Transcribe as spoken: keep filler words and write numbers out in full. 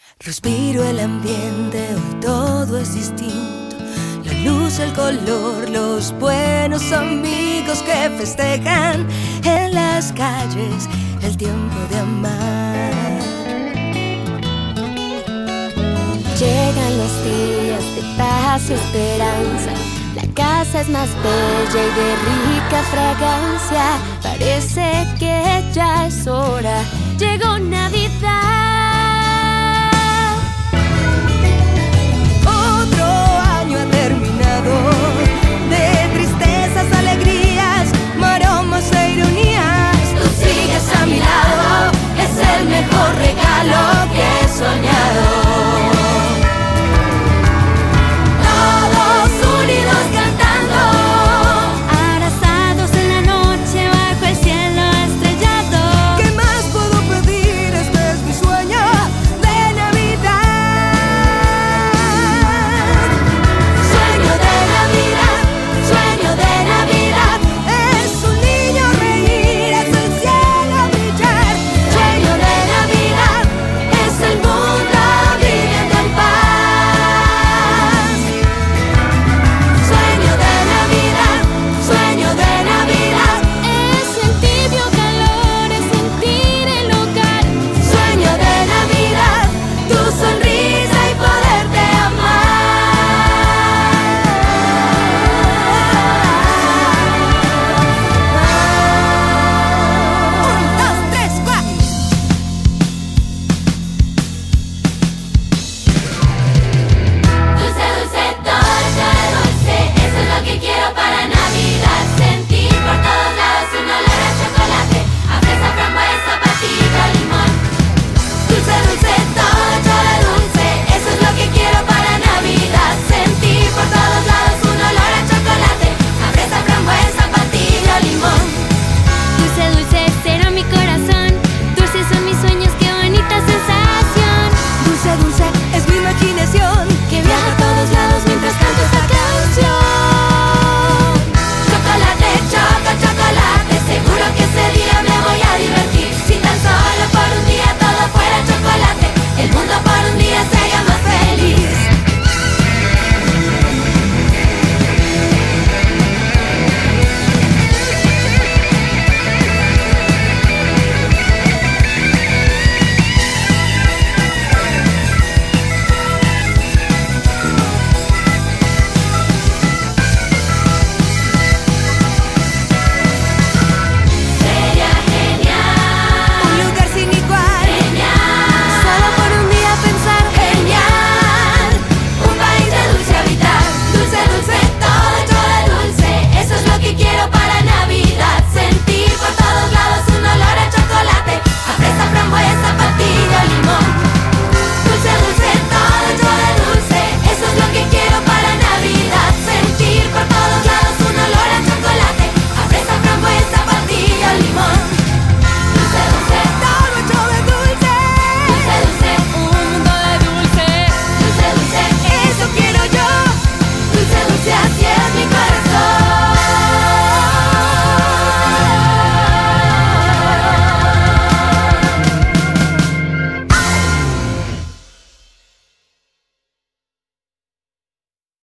Respiro el ambiente, hoy todo es distinto. La luz, el color, los buenos amigos que festejan en las calles el tiempo de amar. Llegan los días de paz y esperanza. La casa es más bella y de rica fragancia. Parece que ya es hora. Llegó Navidad.